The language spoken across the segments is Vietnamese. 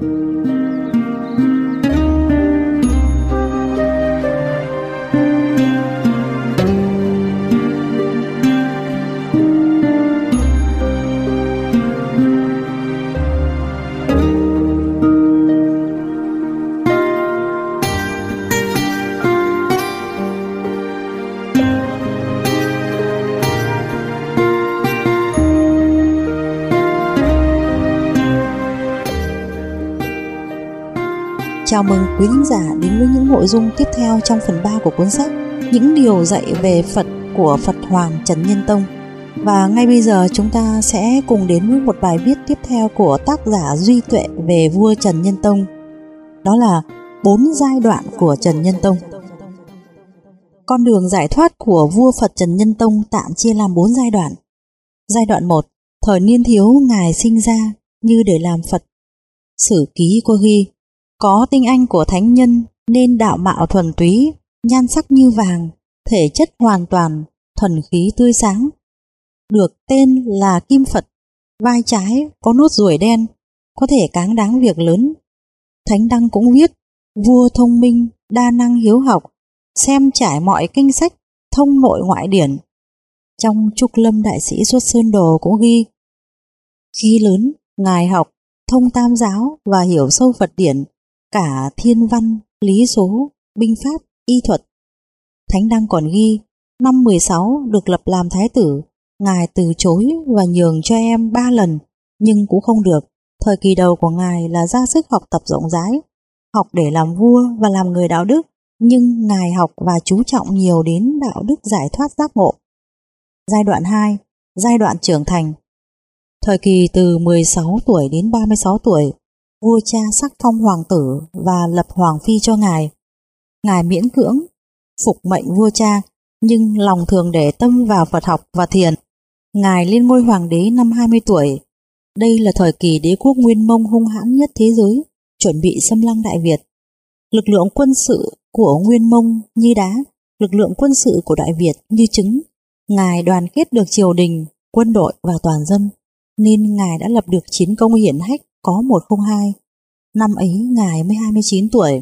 Chào mừng quý thính giả đến với những nội dung tiếp theo trong phần 3 của cuốn sách Những điều dạy về Phật của Phật Hoàng Trần Nhân Tông. Và ngay bây giờ chúng ta sẽ cùng đến với một bài viết tiếp theo của tác giả Duy Tuệ về vua Trần Nhân Tông. Đó là 4 giai đoạn của Trần Nhân Tông. Con đường giải thoát của vua Phật Trần Nhân Tông tạm chia làm 4 giai đoạn. Giai đoạn 1, thời niên thiếu Ngài sinh ra như để làm Phật. Sử ký có ghi: có tinh anh của thánh nhân nên đạo mạo thuần túy, nhan sắc như vàng, thể chất hoàn toàn, thuần khí tươi sáng. Được tên là Kim Phật, vai trái có nốt ruồi đen, có thể cáng đáng việc lớn. Thánh Đăng cũng viết: vua thông minh, đa năng hiếu học, xem trải mọi kinh sách, thông nội ngoại điển. Trong Trúc Lâm Đại Sĩ Xuất Sơn Đồ cũng ghi: khi lớn, Ngài học, thông tam giáo và hiểu sâu Phật điển, cả thiên văn, lý số, binh pháp, y thuật. Thánh Đăng còn ghi: năm 16 được lập làm thái tử, Ngài từ chối và nhường cho em 3 lần, nhưng cũng không được. Thời kỳ đầu của Ngài là ra sức học tập rộng rãi, học để làm vua và làm người đạo đức, nhưng Ngài học và chú trọng nhiều đến đạo đức giải thoát giác ngộ. Giai đoạn 2, giai đoạn trưởng thành. Thời kỳ từ 16 tuổi đến 36 tuổi, vua cha sắc phong hoàng tử và lập hoàng phi cho Ngài. Ngài miễn cưỡng phục mệnh vua cha, nhưng lòng thường để tâm vào Phật học và thiền. Ngài lên ngôi hoàng đế năm 20 tuổi. Đây là thời kỳ đế quốc Nguyên Mông hung hãn nhất thế giới, chuẩn bị xâm lăng Đại Việt. Lực lượng quân sự của Nguyên Mông như đá, lực lượng quân sự của Đại Việt như trứng. Ngài đoàn kết được triều đình, quân đội và toàn dân, nên Ngài đã lập được chiến công hiển hách có 102. Năm ấy Ngài mới 29 tuổi.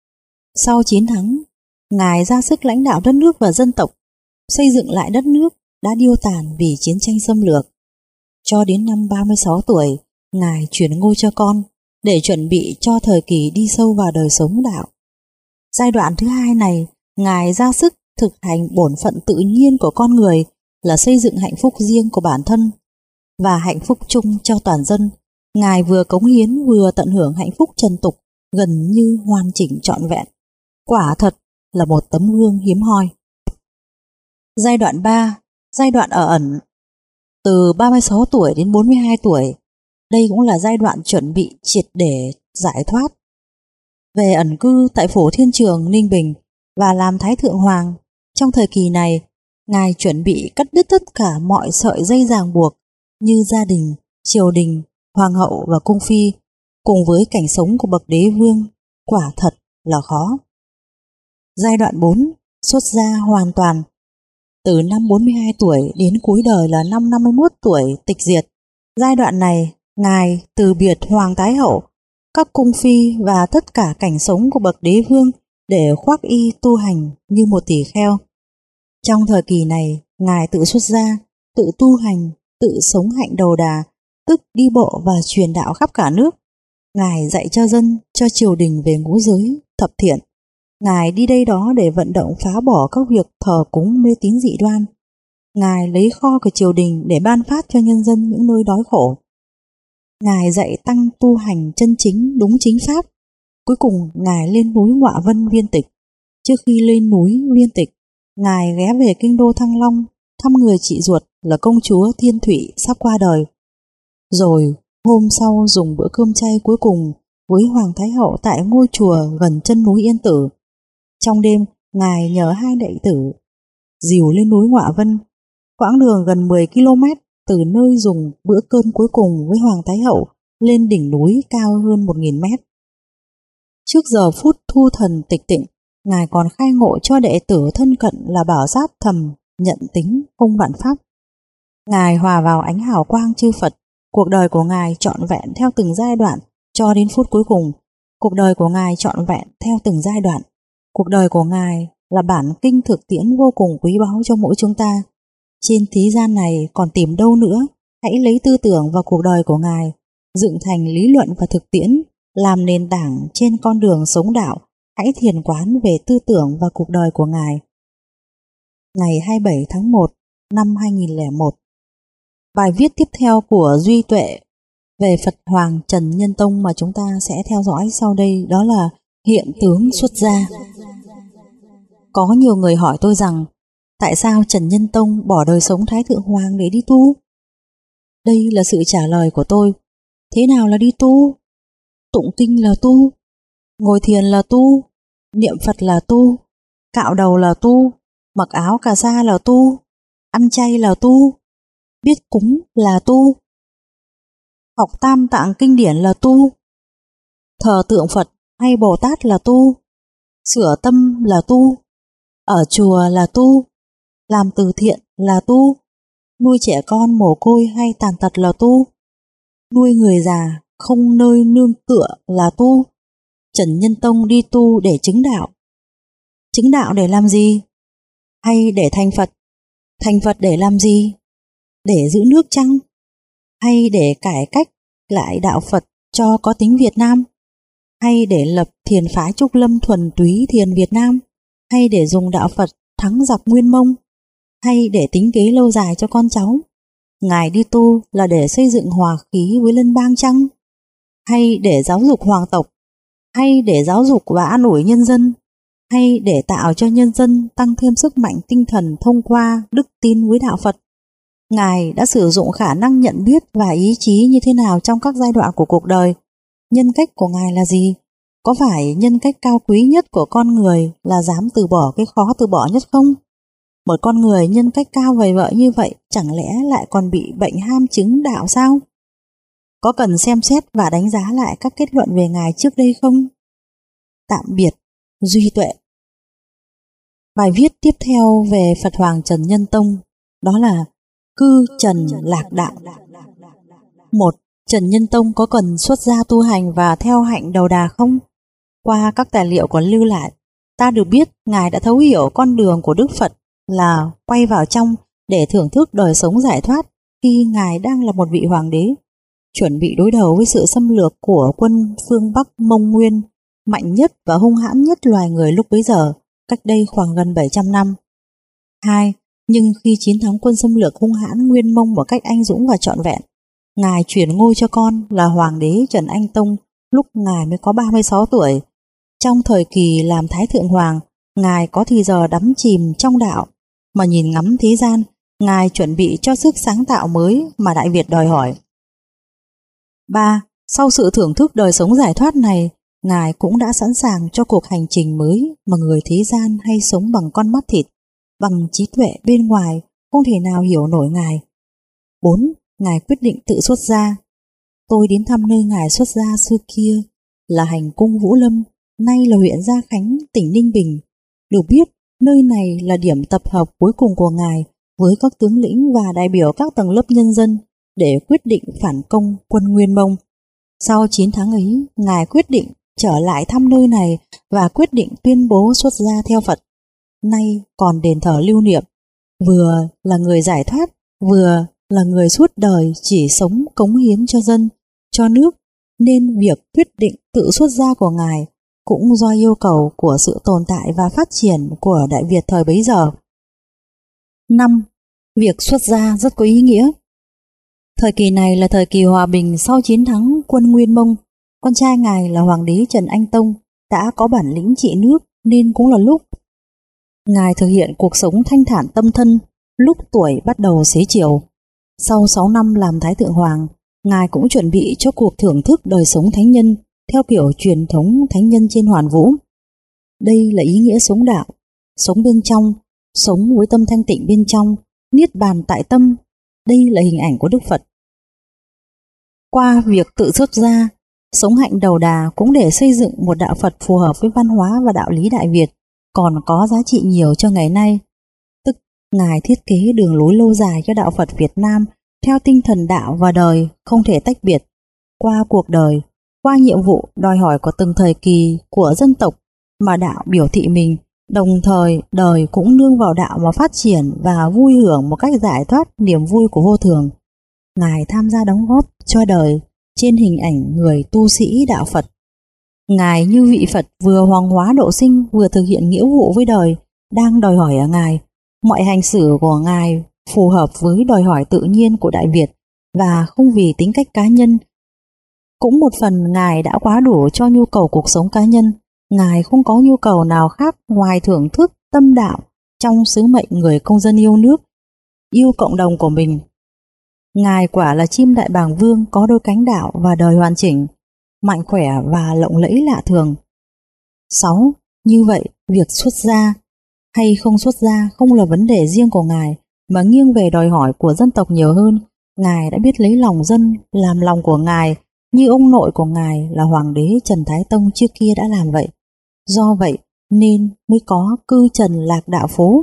Sau chiến thắng, Ngài ra sức lãnh đạo đất nước và dân tộc, xây dựng lại đất nước đã điêu tàn vì chiến tranh xâm lược. Cho đến năm 36 tuổi, Ngài chuyển ngôi cho con để chuẩn bị cho thời kỳ đi sâu vào đời sống đạo. Giai đoạn thứ hai này, Ngài ra sức thực hành bổn phận tự nhiên của con người là xây dựng hạnh phúc riêng của bản thân và hạnh phúc chung cho toàn dân. Ngài vừa cống hiến vừa tận hưởng hạnh phúc trần tục gần như hoàn chỉnh trọn vẹn. Quả thật là một tấm gương hiếm hoi. Giai đoạn 3, giai đoạn ở ẩn. Từ 36 tuổi đến 42 tuổi, đây cũng là giai đoạn chuẩn bị triệt để giải thoát. Về ẩn cư tại Phủ Thiên Trường, Ninh Bình và làm Thái Thượng Hoàng. Trong thời kỳ này, Ngài chuẩn bị cắt đứt tất cả mọi sợi dây ràng buộc như gia đình, triều đình, hoàng hậu và cung phi, cùng với cảnh sống của bậc đế vương, quả thật là khó. Giai đoạn 4, xuất gia hoàn toàn. Từ năm 42 tuổi đến cuối đời là năm 51 tuổi tịch diệt. Giai đoạn này, Ngài từ biệt Hoàng Thái Hậu, các cung phi và tất cả cảnh sống của bậc đế vương để khoác y tu hành như một tỳ kheo. Trong thời kỳ này, Ngài tự xuất gia, tự tu hành, tự sống hạnh đầu đà, tức đi bộ và truyền đạo khắp cả nước. Ngài dạy cho dân, cho triều đình về ngũ giới, thập thiện. Ngài đi đây đó để vận động phá bỏ các việc thờ cúng mê tín dị đoan. Ngài lấy kho của triều đình để ban phát cho nhân dân những nơi đói khổ. Ngài dạy tăng tu hành chân chính đúng chính pháp. Cuối cùng Ngài lên núi Ngọa Vân viên tịch. Trước khi lên núi viên tịch, Ngài ghé về kinh đô Thăng Long thăm người chị ruột là công chúa Thiên Thụy sắp qua đời. Rồi hôm sau dùng bữa cơm chay cuối cùng với Hoàng Thái Hậu tại ngôi chùa gần chân núi Yên Tử. Trong đêm, Ngài nhờ 2 đệ tử dìu lên núi Ngọa Vân, quãng đường gần 10 km từ nơi dùng bữa cơm cuối cùng với Hoàng Thái Hậu lên đỉnh núi cao hơn 1.000 mét. Trước giờ phút thu thần tịch tịnh, Ngài còn khai ngộ cho đệ tử thân cận là bảo sát thầm, nhận tính, không vạn pháp. Ngài hòa vào ánh hào quang chư Phật. Cuộc đời của Ngài trọn vẹn theo từng giai đoạn cho đến phút cuối cùng. Cuộc đời của Ngài trọn vẹn theo từng giai đoạn. Cuộc đời của Ngài là bản kinh thực tiễn vô cùng quý báu cho mỗi chúng ta. Trên thế gian này còn tìm đâu nữa, hãy lấy tư tưởng và cuộc đời của Ngài dựng thành lý luận và thực tiễn, làm nền tảng trên con đường sống đạo. Hãy thiền quán về tư tưởng và cuộc đời của Ngài. Ngày 27 tháng 1 năm 2001. Bài viết tiếp theo của Duy Tuệ về Phật Hoàng Trần Nhân Tông mà chúng ta sẽ theo dõi sau đây đó là hiện tướng xuất gia. Có nhiều người hỏi tôi rằng tại sao Trần Nhân Tông bỏ đời sống Thái Thượng Hoàng để đi tu? Đây là sự trả lời của tôi. Thế nào là đi tu? Tụng kinh là tu, ngồi thiền là tu, niệm Phật là tu, cạo đầu là tu, mặc áo cà sa là tu, ăn chay là tu, biết cúng là tu, học tam tạng kinh điển là tu, thờ tượng Phật hay Bồ Tát là tu, sửa tâm là tu, ở chùa là tu, làm từ thiện là tu, nuôi trẻ con mồ côi hay tàn tật là tu, nuôi người già không nơi nương tựa là tu. Trần Nhân Tông đi tu để chứng đạo. Chứng đạo để làm gì? Hay để thành Phật? Thành Phật để làm gì? Để giữ nước chăng? Hay để cải cách lại đạo Phật cho có tính Việt Nam? Hay để lập thiền phái Trúc Lâm thuần túy thiền Việt Nam? Hay để dùng đạo Phật thắng giặc Nguyên Mông? Hay để tính kế lâu dài cho con cháu? Ngài đi tu là để xây dựng hòa khí với lân bang chăng? Hay để giáo dục hoàng tộc? Hay để giáo dục và an ủi nhân dân? Hay để tạo cho nhân dân tăng thêm sức mạnh tinh thần thông qua đức tin với đạo Phật? Ngài đã sử dụng khả năng nhận biết và ý chí như thế nào trong các giai đoạn của cuộc đời? Nhân cách của Ngài là gì? Có phải nhân cách cao quý nhất của con người là dám từ bỏ cái khó từ bỏ nhất không? Một con người nhân cách cao vời vợi như vậy chẳng lẽ lại còn bị bệnh ham chứng đạo sao? Có cần xem xét và đánh giá lại các kết luận về Ngài trước đây không? Tạm biệt, Duy Tuệ. Bài viết tiếp theo về Phật Hoàng Trần Nhân Tông đó là cư trần lạc đạo. 1. Trần Nhân Tông có cần xuất gia tu hành và theo hạnh đầu đà không? Qua các tài liệu còn lưu lại, ta được biết Ngài đã thấu hiểu con đường của Đức Phật là quay vào trong để thưởng thức đời sống giải thoát khi Ngài đang là một vị hoàng đế, chuẩn bị đối đầu với sự xâm lược của quân phương Bắc Mông Nguyên, mạnh nhất và hung hãn nhất loài người lúc bấy giờ, cách đây khoảng gần 700 năm. 2. Nhưng khi chiến thắng quân xâm lược hung hãn Nguyên Mông một cách anh dũng và trọn vẹn, Ngài chuyển ngôi cho con là Hoàng đế Trần Anh Tông lúc Ngài mới có 36 tuổi. Trong thời kỳ làm Thái Thượng Hoàng, Ngài có thì giờ đắm chìm trong đạo, mà nhìn ngắm thế gian, Ngài chuẩn bị cho sức sáng tạo mới mà Đại Việt đòi hỏi. 3. Sau sự thưởng thức đời sống giải thoát này, Ngài cũng đã sẵn sàng cho cuộc hành trình mới mà người thế gian hay sống bằng con mắt thịt, bằng trí tuệ bên ngoài không thể nào hiểu nổi Ngài. 4. Ngài quyết định tự xuất gia. Tôi đến thăm nơi Ngài xuất gia xưa kia là hành cung Vũ Lâm, nay là huyện Gia Khánh, tỉnh Ninh Bình. Được biết, nơi này là điểm tập hợp cuối cùng của Ngài với các tướng lĩnh và đại biểu các tầng lớp nhân dân để quyết định phản công quân Nguyên Mông. Sau 9 tháng ấy, Ngài quyết định trở lại thăm nơi này và quyết định tuyên bố xuất gia theo Phật. Nay còn đền thờ lưu niệm, vừa là người giải thoát, vừa là người suốt đời chỉ sống cống hiến cho dân, cho nước, nên việc quyết định tự xuất gia của Ngài cũng do yêu cầu của sự tồn tại và phát triển của Đại Việt thời bấy giờ. 5. Việc xuất gia rất có ý nghĩa. Thời kỳ này là thời kỳ hòa bình sau chiến thắng quân Nguyên Mông. Con trai Ngài là Hoàng đế Trần Anh Tông đã có bản lĩnh trị nước, nên cũng là lúc Ngài thực hiện cuộc sống thanh thản tâm thân lúc tuổi bắt đầu xế chiều. Sau 6 năm làm Thái Thượng Hoàng, Ngài cũng chuẩn bị cho cuộc thưởng thức đời sống thánh nhân theo kiểu truyền thống thánh nhân trên hoàn vũ. Đây là ý nghĩa sống đạo, sống bên trong, sống với tâm thanh tịnh bên trong, niết bàn tại tâm. Đây là hình ảnh của Đức Phật. Qua việc tự xuất gia, sống hạnh đầu đà cũng để xây dựng một đạo Phật phù hợp với văn hóa và đạo lý Đại Việt, còn có giá trị nhiều cho ngày nay. Tức Ngài thiết kế đường lối lâu dài cho đạo Phật Việt Nam theo tinh thần đạo và đời không thể tách biệt. Qua cuộc đời, qua nhiệm vụ đòi hỏi của từng thời kỳ của dân tộc mà đạo biểu thị mình, đồng thời đời cũng nương vào đạo mà phát triển và vui hưởng một cách giải thoát niềm vui của vô thường. Ngài tham gia đóng góp cho đời trên hình ảnh người tu sĩ đạo Phật. Ngài như vị Phật vừa hoàng hóa độ sinh vừa thực hiện nghĩa vụ với đời đang đòi hỏi ở Ngài. Mọi hành xử của Ngài phù hợp với đòi hỏi tự nhiên của Đại Việt và không vì tính cách cá nhân. Cũng một phần Ngài đã quá đủ cho nhu cầu cuộc sống cá nhân. Ngài không có nhu cầu nào khác ngoài thưởng thức tâm đạo trong sứ mệnh người công dân yêu nước, yêu cộng đồng của mình. Ngài quả là chim đại bàng vương có đôi cánh đạo và đời hoàn chỉnh, mạnh khỏe và lộng lẫy lạ thường. 6. Như vậy, việc xuất gia hay không xuất gia không là vấn đề riêng của Ngài, mà nghiêng về đòi hỏi của dân tộc nhiều hơn. Ngài đã biết lấy lòng dân làm lòng của Ngài, như ông nội của Ngài là Hoàng đế Trần Thái Tông trước kia đã làm vậy. Do vậy nên mới có cư trần lạc đạo phố.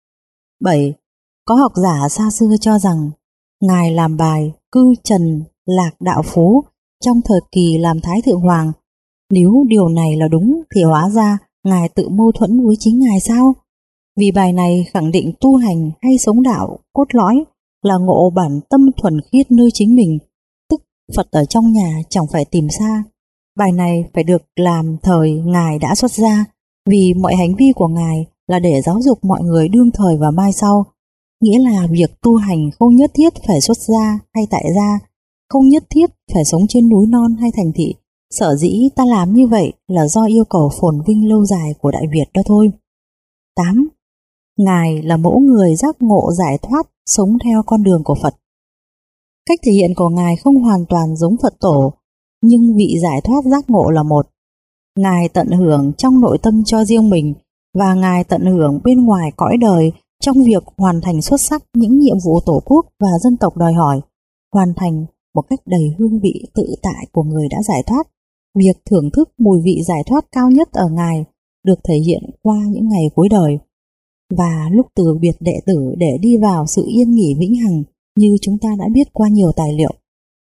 7. Có học giả xa xưa cho rằng Ngài làm bài cư trần lạc đạo phố trong thời kỳ làm Thái Thượng Hoàng. Nếu điều này là đúng thì hóa ra Ngài tự mâu thuẫn với chính Ngài sao? Vì bài này khẳng định tu hành hay sống đạo cốt lõi là ngộ bản tâm thuần khiết nơi chính mình, tức Phật ở trong nhà chẳng phải tìm xa. Bài này phải được làm thời Ngài đã xuất gia, vì mọi hành vi của Ngài là để giáo dục mọi người đương thời và mai sau. Nghĩa là việc tu hành không nhất thiết phải xuất gia hay tại gia, không nhất thiết phải sống trên núi non hay thành thị. Sở dĩ ta làm như vậy là do yêu cầu phồn vinh lâu dài của Đại Việt đó thôi. 8. Ngài là mẫu người giác ngộ giải thoát, sống theo con đường của Phật. Cách thể hiện của Ngài không hoàn toàn giống Phật tổ, nhưng vị giải thoát giác ngộ là một. Ngài tận hưởng trong nội tâm cho riêng mình, và Ngài tận hưởng bên ngoài cõi đời trong việc hoàn thành xuất sắc những nhiệm vụ Tổ quốc và dân tộc đòi hỏi, hoàn thành một cách đầy hương vị tự tại của người đã giải thoát. Việc thưởng thức mùi vị giải thoát cao nhất ở Ngài được thể hiện qua những ngày cuối đời, và lúc từ biệt đệ tử để đi vào sự yên nghỉ vĩnh hằng như chúng ta đã biết qua nhiều tài liệu.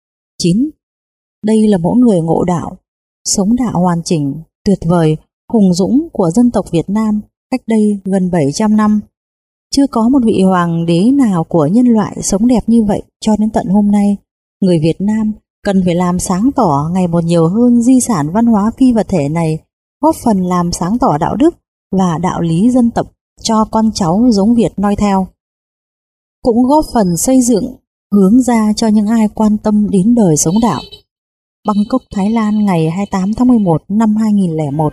9. Đây là mẫu người ngộ đạo, sống đạo hoàn chỉnh, tuyệt vời, hùng dũng của dân tộc Việt Nam cách đây gần 700 năm. Chưa có một vị hoàng đế nào của nhân loại sống đẹp như vậy cho đến tận hôm nay. Người Việt Nam cần phải làm sáng tỏ ngày một nhiều hơn di sản văn hóa phi vật thể này, góp phần làm sáng tỏ đạo đức và đạo lý dân tộc cho con cháu giống Việt noi theo. Cũng góp phần xây dựng hướng ra cho những ai quan tâm đến đời sống đạo. Bangkok, Thái Lan, ngày 28 tháng 11 năm 2001.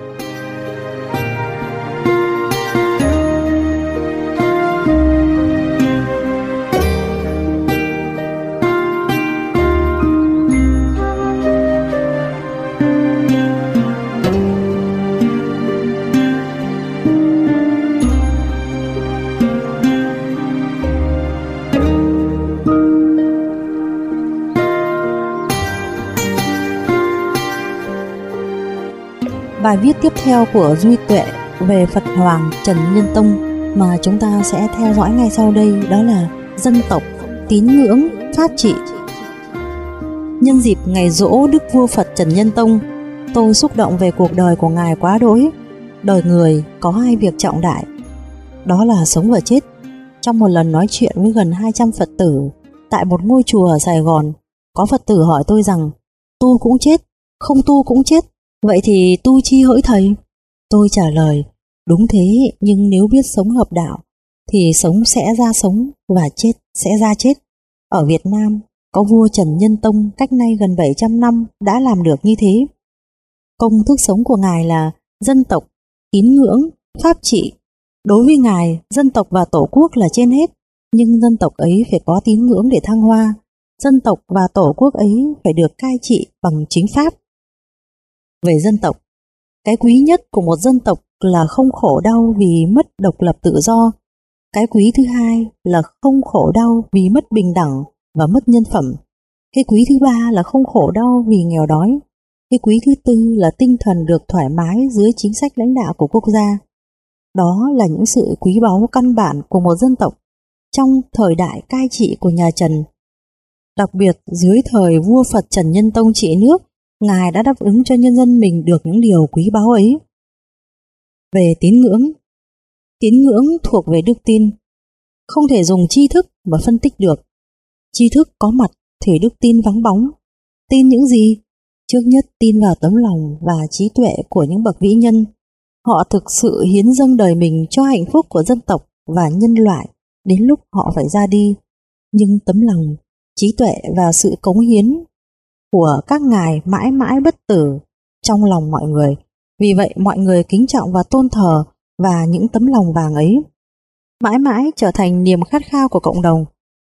Bài viết tiếp theo của Duy Tuệ về Phật Hoàng Trần Nhân Tông mà chúng ta sẽ theo dõi ngay sau đây, đó là dân tộc, tín ngưỡng, pháp trị. Nhân dịp ngày giỗ Đức Vua Phật Trần Nhân Tông, tôi xúc động về cuộc đời của Ngài quá đỗi. Đời người có hai việc trọng đại, đó là sống và chết. Trong một lần nói chuyện với gần 200 Phật tử tại một ngôi chùa ở Sài Gòn, có Phật tử hỏi tôi rằng tu cũng chết, không tu cũng chết, vậy thì tu chi hỡi thầy? Tôi trả lời, đúng thế, nhưng nếu biết sống hợp đạo thì sống sẽ ra sống và chết sẽ ra chết. Ở Việt Nam có vua Trần Nhân Tông cách nay gần 700 năm đã làm được như thế. Công thức sống của Ngài là dân tộc, tín ngưỡng, pháp trị. Đối với Ngài, dân tộc và Tổ quốc là trên hết, nhưng dân tộc ấy phải có tín ngưỡng để thăng hoa. Dân tộc và Tổ quốc ấy phải được cai trị bằng chính pháp. Về dân tộc, cái quý nhất của một dân tộc là không khổ đau vì mất độc lập tự do. Cái quý thứ hai là không khổ đau vì mất bình đẳng và mất nhân phẩm. Cái quý thứ ba là không khổ đau vì nghèo đói. Cái quý thứ tư là tinh thần được thoải mái dưới chính sách lãnh đạo của quốc gia. Đó là những sự quý báu căn bản của một dân tộc trong thời đại cai trị của nhà Trần. Đặc biệt dưới thời vua Phật Trần Nhân Tông trị nước Ngài đã đáp ứng cho nhân dân mình được những điều quý báu ấy. Về tín ngưỡng thuộc về đức tin, không thể dùng tri thức mà phân tích được. Tri thức có mặt thì đức tin vắng bóng. Tin những gì? Trước nhất tin vào tấm lòng và trí tuệ của những bậc vĩ nhân. Họ thực sự hiến dâng đời mình cho hạnh phúc của dân tộc và nhân loại đến lúc họ phải ra đi. Nhưng tấm lòng, trí tuệ và sự cống hiến của các ngài mãi mãi bất tử trong lòng mọi người. Vì vậy mọi người kính trọng và tôn thờ và những tấm lòng vàng ấy mãi mãi trở thành niềm khát khao của cộng đồng.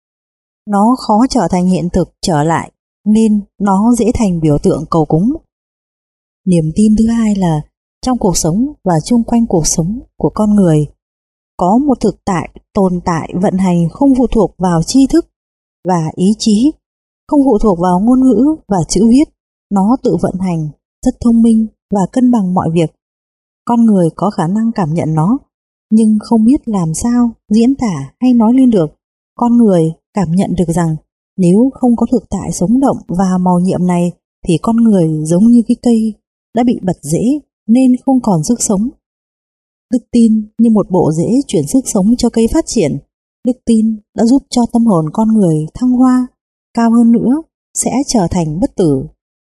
Nó khó trở thành hiện thực trở lại nên nó dễ thành biểu tượng cầu cúng. Niềm tin thứ hai là trong cuộc sống và chung quanh cuộc sống của con người có một thực tại tồn tại vận hành không phụ thuộc vào tri thức và ý chí, không phụ thuộc vào ngôn ngữ và chữ viết. Nó tự vận hành, rất thông minh và cân bằng mọi việc. Con người có khả năng cảm nhận nó, nhưng không biết làm sao diễn tả hay nói lên được. Con người cảm nhận được rằng nếu không có thực tại sống động và màu nhiệm này thì con người giống như cái cây đã bị bật rễ nên không còn sức sống. Đức tin như một bộ rễ chuyển sức sống cho cây phát triển. Đức tin đã giúp cho tâm hồn con người thăng hoa, cao hơn nữa sẽ trở thành bất tử.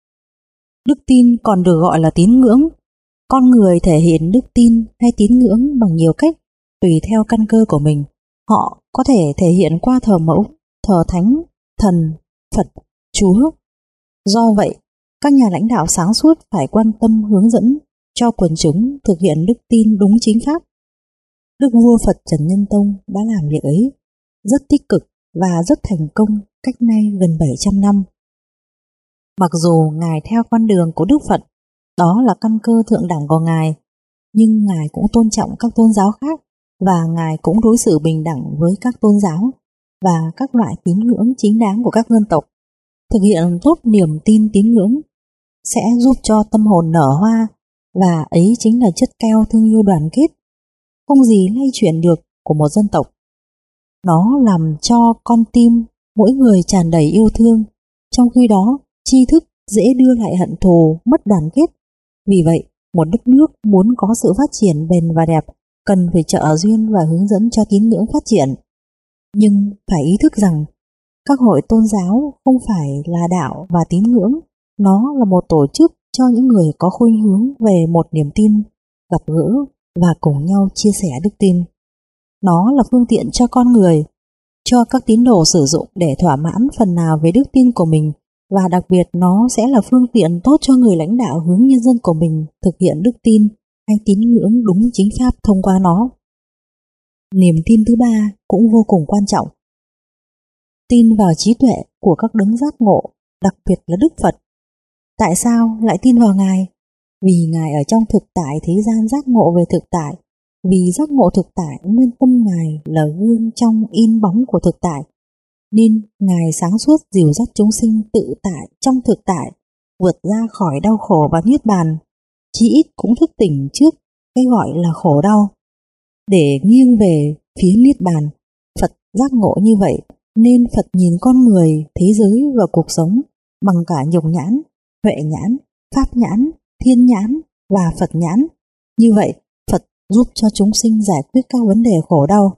Đức tin còn được gọi là tín ngưỡng. Con người thể hiện đức tin hay tín ngưỡng bằng nhiều cách tùy theo căn cơ của mình. Họ có thể thể hiện qua thờ mẫu, thờ thánh, thần, Phật, Chúa. Do vậy, các nhà lãnh đạo sáng suốt phải quan tâm hướng dẫn cho quần chúng thực hiện đức tin đúng chính pháp. Đức vua Phật Trần Nhân Tông đã làm việc ấy rất tích cực và rất thành công cách nay gần 700 năm. Mặc dù Ngài theo con đường của Đức Phật, đó là căn cơ thượng đẳng của Ngài, nhưng Ngài cũng tôn trọng các tôn giáo khác và Ngài cũng đối xử bình đẳng với các tôn giáo và các loại tín ngưỡng chính đáng của các dân tộc. Thực hiện tốt niềm tin tín ngưỡng sẽ giúp cho tâm hồn nở hoa, và ấy chính là chất keo thương yêu đoàn kết, không gì lay chuyển được của một dân tộc. Nó làm cho con tim mỗi người tràn đầy yêu thương, trong khi đó tri thức dễ đưa lại hận thù, mất đoàn kết. Vì vậy, một đất nước muốn có sự phát triển bền và đẹp cần phải trợ duyên và hướng dẫn cho tín ngưỡng phát triển. Nhưng phải ý thức rằng các hội tôn giáo không phải là đạo và tín ngưỡng, nó là một tổ chức cho những người có khuynh hướng về một niềm tin, gặp gỡ và cùng nhau chia sẻ đức tin. Nó là phương tiện cho con người, cho các tín đồ sử dụng để thỏa mãn phần nào về đức tin của mình, và đặc biệt nó sẽ là phương tiện tốt cho người lãnh đạo hướng nhân dân của mình thực hiện đức tin hay tín ngưỡng đúng chính pháp thông qua nó. Niềm tin thứ ba cũng vô cùng quan trọng. Tin vào trí tuệ của các đấng giác ngộ, đặc biệt là Đức Phật. Tại sao lại tin vào Ngài? Vì Ngài ở trong thực tại thế gian giác ngộ về thực tại. Vì giác ngộ thực tại nên tâm Ngài là gương trong in bóng của thực tại. Nên Ngài sáng suốt dìu dắt chúng sinh tự tại trong thực tại, vượt ra khỏi đau khổ và niết bàn. Chí ít cũng thức tỉnh trước cái gọi là khổ đau, để nghiêng về phía niết bàn. Phật giác ngộ như vậy nên Phật nhìn con người, thế giới và cuộc sống bằng cả nhục nhãn, huệ nhãn, pháp nhãn, thiên nhãn và Phật nhãn. Như vậy, Phật giúp cho chúng sinh giải quyết các vấn đề khổ đau.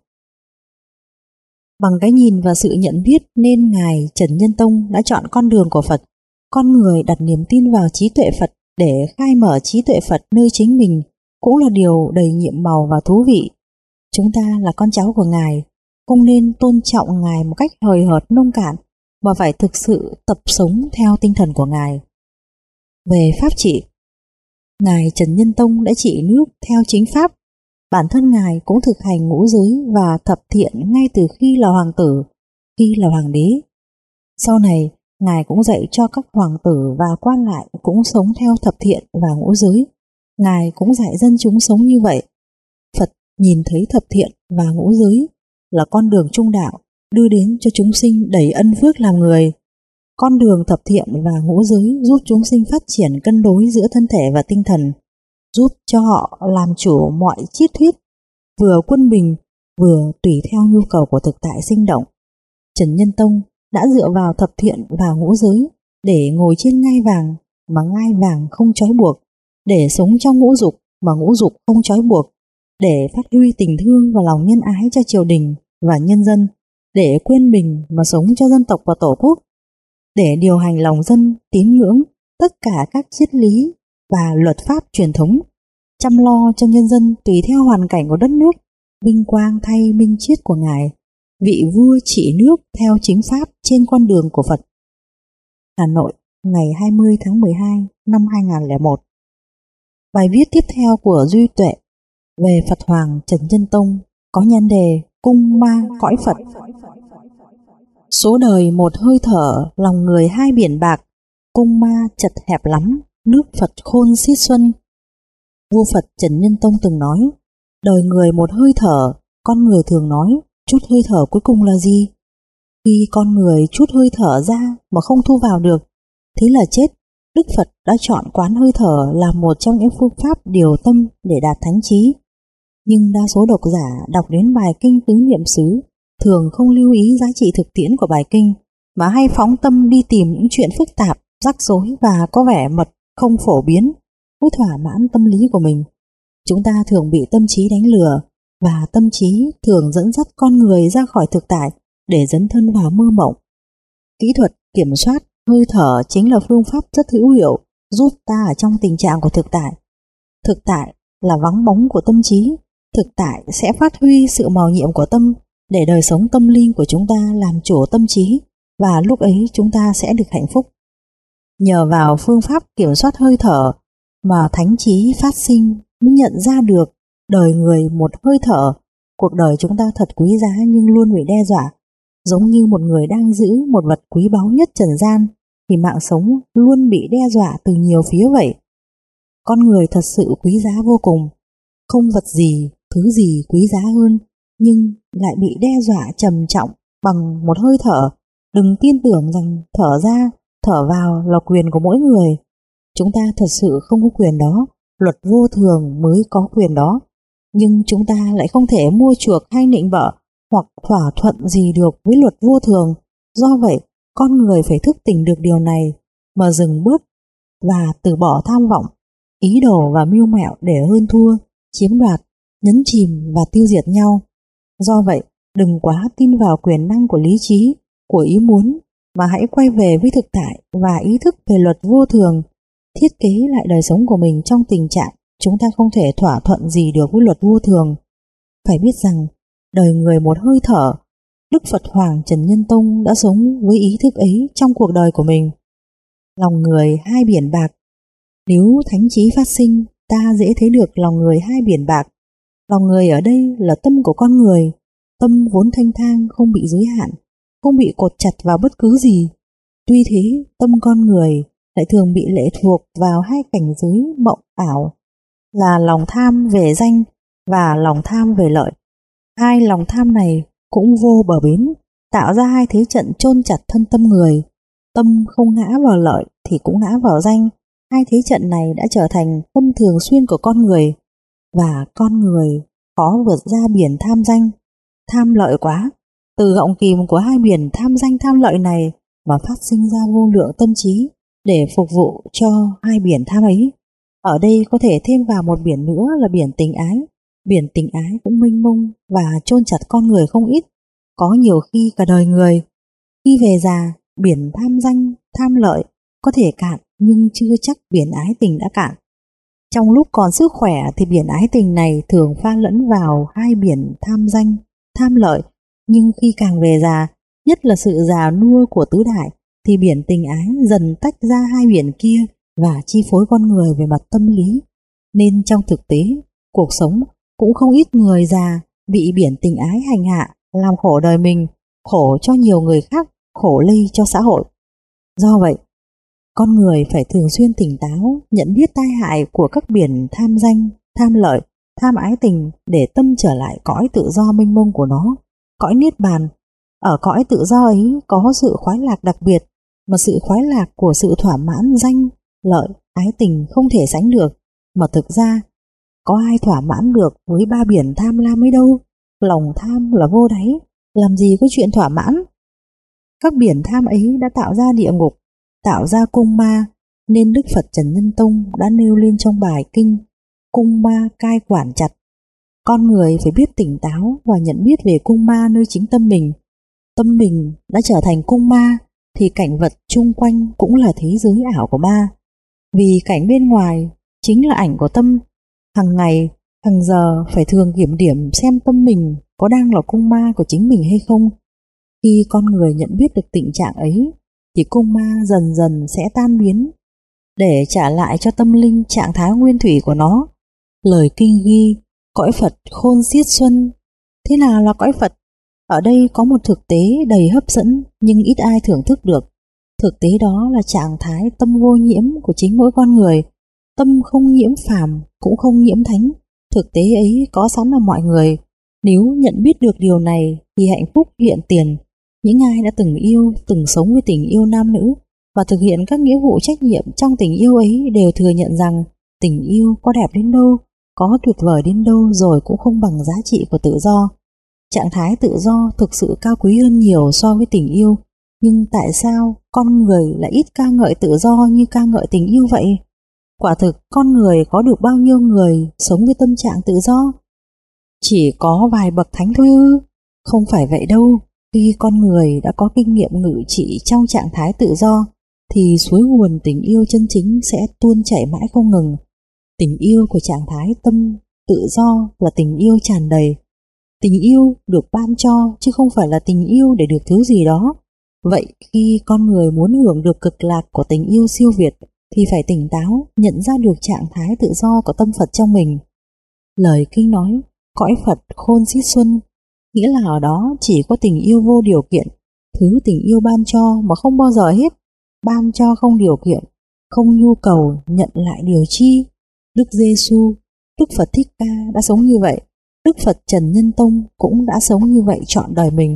Bằng cái nhìn và sự nhận biết nên Ngài Trần Nhân Tông đã chọn con đường của Phật. Con người đặt niềm tin vào trí tuệ Phật để khai mở trí tuệ Phật nơi chính mình cũng là điều đầy nhiệm màu và thú vị. Chúng ta là con cháu của Ngài, không nên tôn trọng Ngài một cách hời hợt nông cạn, mà phải thực sự tập sống theo tinh thần của Ngài. Về pháp trị, Ngài Trần Nhân Tông đã trị nước theo chính pháp. Bản thân Ngài cũng thực hành ngũ giới và thập thiện ngay từ khi là hoàng tử, khi là hoàng đế. Sau này, Ngài cũng dạy cho các hoàng tử và quan lại cũng sống theo thập thiện và ngũ giới. Ngài cũng dạy dân chúng sống như vậy. Phật nhìn thấy thập thiện và ngũ giới là con đường trung đạo, đưa đến cho chúng sinh đầy ân phước làm người. Con đường thập thiện và ngũ giới giúp chúng sinh phát triển cân đối giữa thân thể và tinh thần, giúp cho họ làm chủ mọi triết thuyết, vừa quân bình, vừa tùy theo nhu cầu của thực tại sinh động. Trần Nhân Tông đã dựa vào thập thiện và ngũ giới để ngồi trên ngai vàng mà ngai vàng không trói buộc, để sống trong ngũ dục mà ngũ dục không trói buộc, để phát huy tình thương và lòng nhân ái cho triều đình và nhân dân, để quên mình mà sống cho dân tộc và tổ quốc, để điều hành lòng dân, tín ngưỡng, tất cả các triết lý và luật pháp truyền thống, chăm lo cho nhân dân tùy theo hoàn cảnh của đất nước, vinh quang thay minh triết của Ngài, vị vua trị nước theo chính pháp trên con đường của Phật. Hà Nội, ngày 20 tháng 12 năm 2001. Bài viết tiếp theo của Duy Tuệ về Phật Hoàng Trần Nhân Tông có nhan đề Cung ma cõi Phật. Số đời một hơi thở, lòng người hai biển bạc, cung ma chật hẹp lắm, nước Phật khôn xiết xuân. Vua Phật Trần Nhân Tông từng nói, đời người một hơi thở, con người thường nói, chút hơi thở cuối cùng là gì? Khi con người chút hơi thở ra mà không thu vào được, thế là chết. Đức Phật đã chọn quán hơi thở là một trong những phương pháp điều tâm để đạt thánh trí. Nhưng đa số độc giả đọc đến bài kinh tứ niệm xứ thường không lưu ý giá trị thực tiễn của bài kinh, mà hay phóng tâm đi tìm những chuyện phức tạp, rắc rối và có vẻ mật không phổ biến, mới thỏa mãn tâm lý của mình. Chúng ta thường bị tâm trí đánh lừa, và tâm trí thường dẫn dắt con người ra khỏi thực tại để dấn thân vào mơ mộng. Kỹ thuật kiểm soát hơi thở chính là phương pháp rất hữu hiệu giúp ta ở trong tình trạng của thực tại. Thực tại là vắng bóng của tâm trí. Thực tại sẽ phát huy sự màu nhiệm của tâm để đời sống tâm linh của chúng ta làm chủ tâm trí, và lúc ấy chúng ta sẽ được hạnh phúc. Nhờ vào phương pháp kiểm soát hơi thở mà thánh trí phát sinh mới nhận ra được đời người một hơi thở. Cuộc đời chúng ta thật quý giá nhưng luôn bị đe dọa. Giống như một người đang giữ một vật quý báu nhất trần gian thì mạng sống luôn bị đe dọa từ nhiều phía vậy. Con người thật sự quý giá vô cùng. Không vật gì, thứ gì quý giá hơn, nhưng lại bị đe dọa trầm trọng bằng một hơi thở. Đừng tin tưởng rằng thở ra, thở vào là quyền của mỗi người. Chúng ta thật sự không có quyền đó, luật vô thường mới có quyền đó. Nhưng chúng ta lại không thể mua chuộc hay nịnh bợ hoặc thỏa thuận gì được với luật vô thường. Do vậy, con người phải thức tỉnh được điều này mà dừng bước và từ bỏ tham vọng, ý đồ và mưu mẹo để hơn thua, chiếm đoạt, nhấn chìm và tiêu diệt nhau. Do vậy, đừng quá tin vào quyền năng của lý trí, của ý muốn, mà hãy quay về với thực tại và ý thức về luật vô thường, thiết kế lại đời sống của mình trong tình trạng chúng ta không thể thỏa thuận gì được với luật vô thường. Phải biết rằng, đời người một hơi thở, Đức Phật Hoàng Trần Nhân Tông đã sống với ý thức ấy trong cuộc đời của mình. Lòng người hai biển bạc. Nếu thánh trí phát sinh, ta dễ thấy được lòng người hai biển bạc. Lòng người ở đây là tâm của con người. Tâm vốn thanh thang, không bị giới hạn, không bị cột chặt vào bất cứ gì. Tuy thế, tâm con người lại thường bị lệ thuộc vào hai cảnh giới mộng ảo là lòng tham về danh và lòng tham về lợi. Hai lòng tham này cũng vô bờ bến, tạo ra hai thế trận chôn chặt thân tâm người. Tâm không ngã vào lợi thì cũng ngã vào danh. Hai thế trận này đã trở thành tâm thường xuyên của con người, và con người khó vượt ra biển tham danh, tham lợi quá. Từ gọng kìm của hai biển tham danh tham lợi này mà phát sinh ra vô lượng tâm trí để phục vụ cho hai biển tham ấy. Ở đây có thể thêm vào một biển nữa là biển tình ái. Biển tình ái cũng mênh mông và chôn chặt con người không ít, có nhiều khi cả đời người. Khi về già, biển tham danh, tham lợi có thể cạn, nhưng chưa chắc biển ái tình đã cạn. Trong lúc còn sức khỏe thì biển ái tình này thường pha lẫn vào hai biển tham danh, tham lợi, nhưng khi càng về già, nhất là sự già nua của tứ đại, thì biển tình ái dần tách ra hai biển kia và chi phối con người về mặt tâm lý. Nên trong thực tế, cuộc sống cũng không ít người già bị biển tình ái hành hạ, làm khổ đời mình, khổ cho nhiều người khác, khổ lây cho xã hội. Do vậy, con người phải thường xuyên tỉnh táo, nhận biết tai hại của các biển tham danh, tham lợi, tham ái tình để tâm trở lại cõi tự do mênh mông của nó, cõi niết bàn. Ở cõi tự do ấy có sự khoái lạc đặc biệt, mà sự khoái lạc của sự thỏa mãn danh, lợi, ái tình không thể sánh được. Mà thực ra, có ai thỏa mãn được với ba biển tham lam ấy đâu. Lòng tham là vô đáy, làm gì có chuyện thỏa mãn. Các biển tham ấy đã tạo ra địa ngục, tạo ra cung ma, nên Đức Phật Trần Nhân Tông đã nêu lên trong bài kinh Cung Ma cai quản chặt. Con người phải biết tỉnh táo và nhận biết về cung ma nơi chính tâm mình. Tâm mình đã trở thành cung ma thì cảnh vật chung quanh cũng là thế giới ảo của ma. Vì cảnh bên ngoài chính là ảnh của tâm. Hàng ngày, hàng giờ phải thường kiểm điểm xem tâm mình có đang là cung ma của chính mình hay không. Khi con người nhận biết được tình trạng ấy thì cung ma dần dần sẽ tan biến để trả lại cho tâm linh trạng thái nguyên thủy của nó. Lời kinh ghi cõi Phật khôn xiết xuân. Thế nào là cõi Phật? Ở đây có một thực tế đầy hấp dẫn nhưng ít ai thưởng thức được. Thực tế đó là trạng thái tâm vô nhiễm của chính mỗi con người. Tâm không nhiễm phàm cũng không nhiễm thánh. Thực tế ấy có sẵn ở mọi người. Nếu nhận biết được điều này thì hạnh phúc hiện tiền. Những ai đã từng yêu, từng sống với tình yêu nam nữ và thực hiện các nghĩa vụ trách nhiệm trong tình yêu ấy đều thừa nhận rằng tình yêu có đẹp đến đâu, có tuyệt vời đến đâu rồi cũng không bằng giá trị của tự do. Trạng thái tự do thực sự cao quý hơn nhiều so với tình yêu. Nhưng tại sao con người lại ít ca ngợi tự do như ca ngợi tình yêu vậy? Quả thực con người có được bao nhiêu người sống với tâm trạng tự do? Chỉ có vài bậc thánh thôi ư? Không phải vậy đâu. Khi con người đã có kinh nghiệm ngự trị trong trạng thái tự do thì suối nguồn tình yêu chân chính sẽ tuôn chảy mãi không ngừng. Tình yêu của trạng thái tâm tự do là tình yêu tràn đầy. Tình yêu được ban cho chứ không phải là tình yêu để được thứ gì đó. Vậy khi con người muốn hưởng được cực lạc của tình yêu siêu việt thì phải tỉnh táo, nhận ra được trạng thái tự do của tâm Phật trong mình. Lời kinh nói cõi Phật khôn xiết xuân, nghĩa là ở đó chỉ có tình yêu vô điều kiện, thứ tình yêu ban cho mà không bao giờ hết, ban cho không điều kiện, không nhu cầu nhận lại điều chi. Đức Giêsu, Đức Phật Thích Ca đã sống như vậy. Đức Phật Trần Nhân Tông cũng đã sống như vậy trọn đời mình.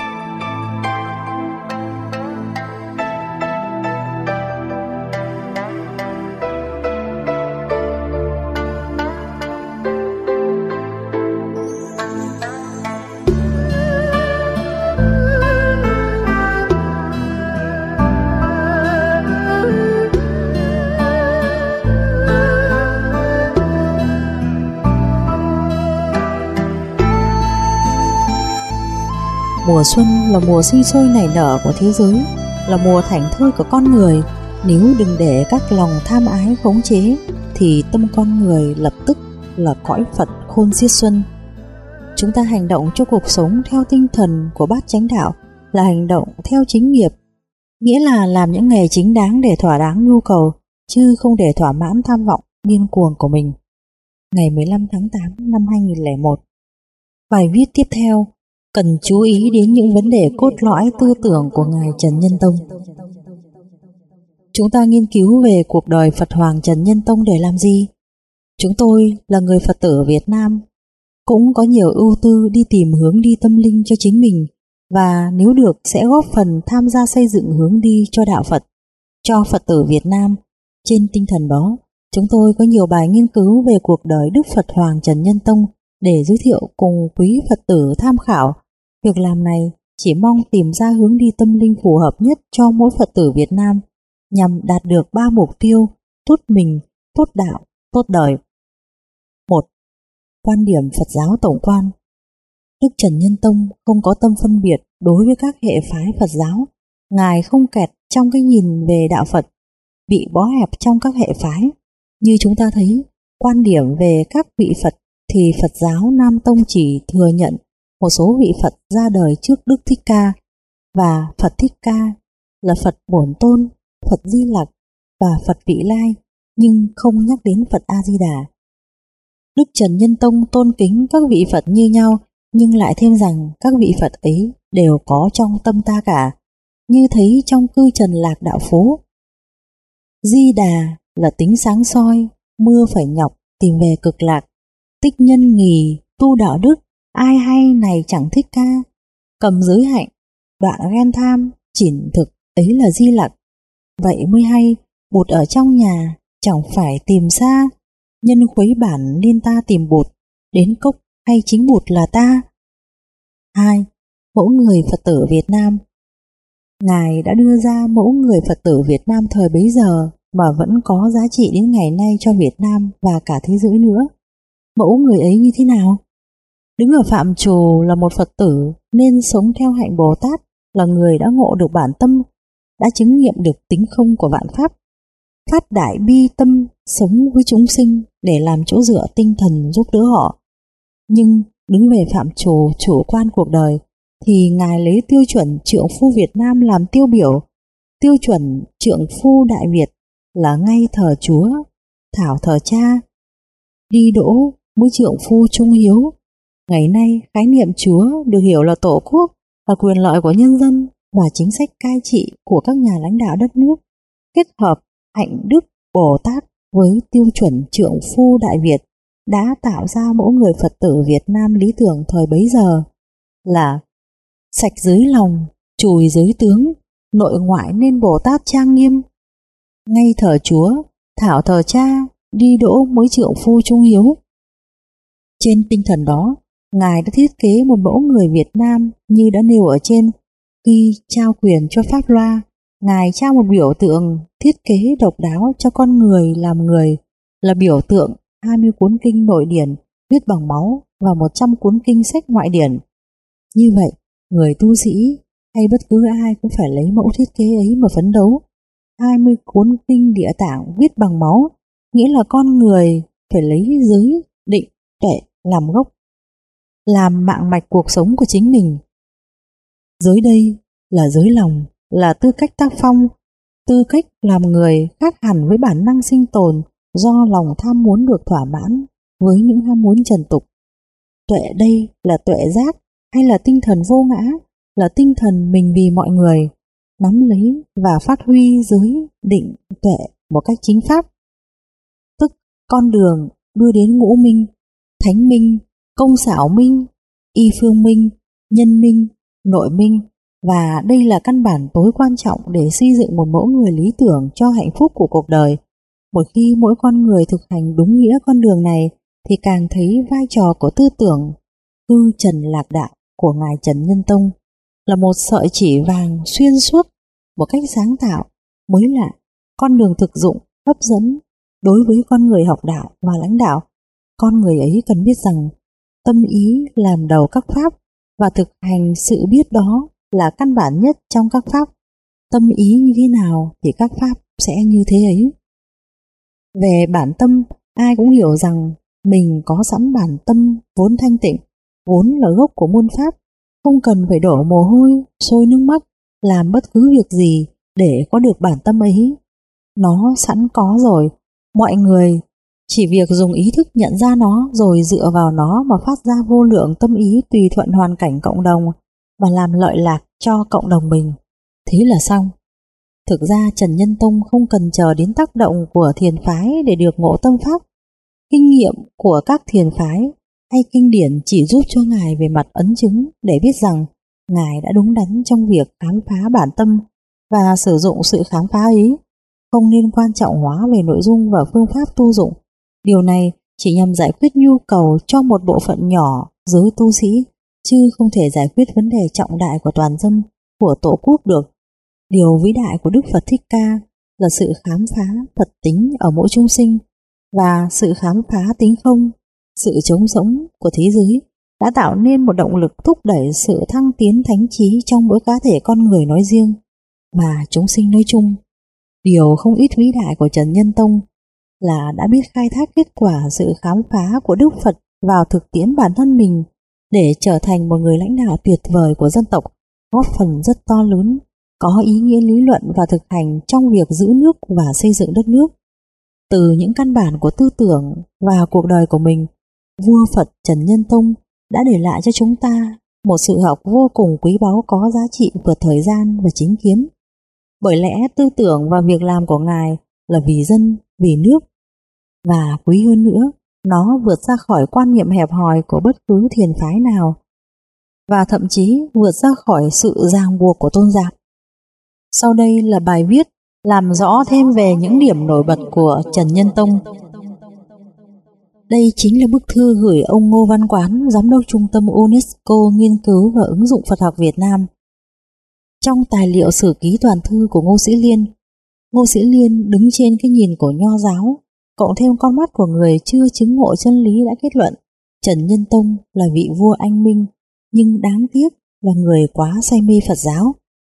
Mùa xuân là mùa sinh sôi nảy nở của thế giới, là mùa thảnh thơi của con người. Nếu đừng để các lòng tham ái khống chế thì tâm con người lập tức là cõi Phật khôn xiết xuân. Chúng ta hành động cho cuộc sống theo tinh thần của bát chánh đạo là hành động theo chính nghiệp, nghĩa là làm những nghề chính đáng để thỏa đáng nhu cầu, chứ không để thỏa mãn tham vọng điên cuồng của mình. Ngày 15 tháng 8 năm 2001. Bài viết tiếp theo cần chú ý đến những vấn đề cốt lõi tư tưởng của Ngài Trần Nhân Tông. Chúng ta nghiên cứu về cuộc đời Phật Hoàng Trần Nhân Tông để làm gì? Chúng tôi là người Phật tử Việt Nam, cũng có nhiều ưu tư đi tìm hướng đi tâm linh cho chính mình và nếu được sẽ góp phần tham gia xây dựng hướng đi cho đạo Phật, cho Phật tử Việt Nam. Trên tinh thần đó, chúng tôi có nhiều bài nghiên cứu về cuộc đời Đức Phật Hoàng Trần Nhân Tông để giới thiệu cùng quý Phật tử tham khảo. Việc làm này chỉ mong tìm ra hướng đi tâm linh phù hợp nhất cho mỗi Phật tử Việt Nam nhằm đạt được 3 mục tiêu tốt mình, tốt đạo, tốt đời. 1. Quan điểm Phật giáo tổng quan. Đức Trần Nhân Tông không có tâm phân biệt đối với các hệ phái Phật giáo. Ngài không kẹt trong cái nhìn về đạo Phật, bị bó hẹp trong các hệ phái. Như chúng ta thấy, quan điểm về các vị Phật thì Phật giáo Nam Tông chỉ thừa nhận một số vị Phật ra đời trước Đức Thích Ca, và Phật Thích Ca là Phật Bổn Tôn, Phật Di Lặc và Phật Vị Lai, nhưng không nhắc đến Phật A Di Đà. Đức Trần Nhân Tông tôn kính các vị Phật như nhau, nhưng lại thêm rằng các vị Phật ấy đều có trong tâm ta cả, như thấy trong cư Trần Lạc Đạo Phố. Di Đà là tính sáng soi, mưa phải nhọc tìm về cực lạc. Tích nhân nghì, tu đạo đức, ai hay này chẳng Thích Ca. Cầm giới hạnh, đoạn ghen tham, chỉn thực, ấy là Di Lặc. Vậy mới hay, bụt ở trong nhà, chẳng phải tìm xa. Nhân khuấy bản nên ta tìm bụt, đến cốc hay chính bụt là ta. 2. Mẫu người Phật tử Việt Nam. Ngài đã đưa ra mẫu người Phật tử Việt Nam thời bấy giờ mà vẫn có giá trị đến ngày nay cho Việt Nam và cả thế giới nữa. Mẫu người ấy như thế nào? Đứng ở phạm trù là một Phật tử nên sống theo hạnh Bồ Tát, là người đã ngộ được bản tâm, đã chứng nghiệm được tính không của vạn pháp, phát đại bi tâm sống với chúng sinh để làm chỗ dựa tinh thần giúp đỡ họ. Nhưng đứng về phạm trù chủ quan cuộc đời thì Ngài lấy tiêu chuẩn trượng phu Việt Nam làm tiêu biểu. Tiêu chuẩn trượng phu Đại Việt là ngay thờ Chúa, thảo thờ cha, đi đỗ mới trượng phu trung hiếu. Ngày nay khái niệm Chúa được hiểu là Tổ quốc, là quyền lợi của nhân dân và chính sách cai trị của các nhà lãnh đạo đất nước, kết hợp hạnh đức Bồ Tát với tiêu chuẩn trượng phu Đại Việt đã tạo ra mẫu người Phật tử Việt Nam lý tưởng thời bấy giờ là sạch dưới lòng, chùi dưới tướng, nội ngoại nên Bồ Tát trang nghiêm, ngay thờ Chúa, thảo thờ cha, đi đỗ mới trượng phu trung hiếu. Trên tinh thần đó, Ngài đã thiết kế một mẫu người Việt Nam như đã nêu ở trên. Khi trao quyền cho Pháp Loa, Ngài trao một biểu tượng thiết kế độc đáo cho con người làm người, là biểu tượng 20 cuốn kinh nội điển viết bằng máu và 100 cuốn kinh sách ngoại điển. Như vậy, người tu sĩ hay bất cứ ai cũng phải lấy mẫu thiết kế ấy mà phấn đấu. 20 cuốn kinh địa tạng viết bằng máu, nghĩa là con người phải lấy giới, định, tuệ làm gốc, làm mạng mạch cuộc sống của chính mình. Giới đây là giới lòng, là tư cách tác phong, tư cách làm người khác hẳn với bản năng sinh tồn do lòng tham muốn được thỏa mãn với những ham muốn trần tục. Tuệ đây là tuệ giác hay là tinh thần vô ngã, là tinh thần mình vì mọi người, nắm lấy và phát huy giới, định, tuệ một cách chính pháp, tức con đường đưa đến ngũ minh, thánh minh, công xảo minh, y phương minh, nhân minh, nội minh. Và đây là căn bản tối quan trọng để xây dựng một mẫu người lý tưởng cho hạnh phúc của cuộc đời. Một khi mỗi con người thực hành đúng nghĩa con đường này thì càng thấy vai trò của tư tưởng hư trần lạc đạo của Ngài Trần Nhân Tông là một sợi chỉ vàng xuyên suốt, một cách sáng tạo, mới lạ, con đường thực dụng, hấp dẫn đối với con người học đạo và lãnh đạo. Con người ấy cần biết rằng tâm ý làm đầu các pháp và thực hành sự biết đó là căn bản nhất trong các pháp. Tâm ý như thế nào thì các pháp sẽ như thế ấy. Về bản tâm, ai cũng hiểu rằng mình có sẵn bản tâm vốn thanh tịnh, vốn là gốc của muôn pháp, không cần phải đổ mồ hôi, sôi nước mắt, làm bất cứ việc gì để có được bản tâm ấy. Nó sẵn có rồi, mọi người chỉ việc dùng ý thức nhận ra nó rồi dựa vào nó mà phát ra vô lượng tâm ý tùy thuận hoàn cảnh cộng đồng và làm lợi lạc cho cộng đồng mình. Thế là xong. Thực ra Trần Nhân Tông không cần chờ đến tác động của thiền phái để được ngộ tâm pháp. Kinh nghiệm của các thiền phái hay kinh điển chỉ giúp cho Ngài về mặt ấn chứng để biết rằng Ngài đã đúng đắn trong việc khám phá bản tâm và sử dụng sự khám phá ấy, không nên quan trọng hóa về nội dung và phương pháp tu dụng. Điều này chỉ nhằm giải quyết nhu cầu cho một bộ phận nhỏ giới tu sĩ, chứ không thể giải quyết vấn đề trọng đại của toàn dân, của tổ quốc được. Điều vĩ đại của Đức Phật Thích Ca là sự khám phá Phật tính ở mỗi chúng sinh và sự khám phá tính không, sự trống rỗng của thế giới đã tạo nên một động lực thúc đẩy sự thăng tiến thánh trí trong mỗi cá thể con người nói riêng và chúng sinh nói chung. Điều không ít vĩ đại của Trần Nhân Tông là đã biết khai thác kết quả sự khám phá của Đức Phật vào thực tiễn bản thân mình để trở thành một người lãnh đạo tuyệt vời của dân tộc, góp phần rất to lớn, có ý nghĩa lý luận và thực hành trong việc giữ nước và xây dựng đất nước. Từ những căn bản của tư tưởng và cuộc đời của mình, vua Phật Trần Nhân Tông đã để lại cho chúng ta một sự học vô cùng quý báu, có giá trị vượt thời gian và chính kiến. Bởi lẽ tư tưởng và việc làm của Ngài là vì dân, vì nước, và quý hơn nữa, nó vượt ra khỏi quan niệm hẹp hòi của bất cứ thiền phái nào, và thậm chí vượt ra khỏi sự ràng buộc của tôn giáo. Sau đây là bài viết làm rõ thêm về những điểm nổi bật của Trần Nhân Tông. Đây chính là bức thư gửi ông Ngô Văn Quán, Giám đốc Trung tâm UNESCO Nghiên cứu và Ứng dụng Phật học Việt Nam. Trong tài liệu sử ký toàn thư của Ngô Sĩ Liên, Ngô Sĩ Liên đứng trên cái nhìn của nho giáo, cộng thêm con mắt của người chưa chứng ngộ chân lý đã kết luận Trần Nhân Tông là vị vua anh minh, nhưng đáng tiếc là người quá say mê Phật giáo.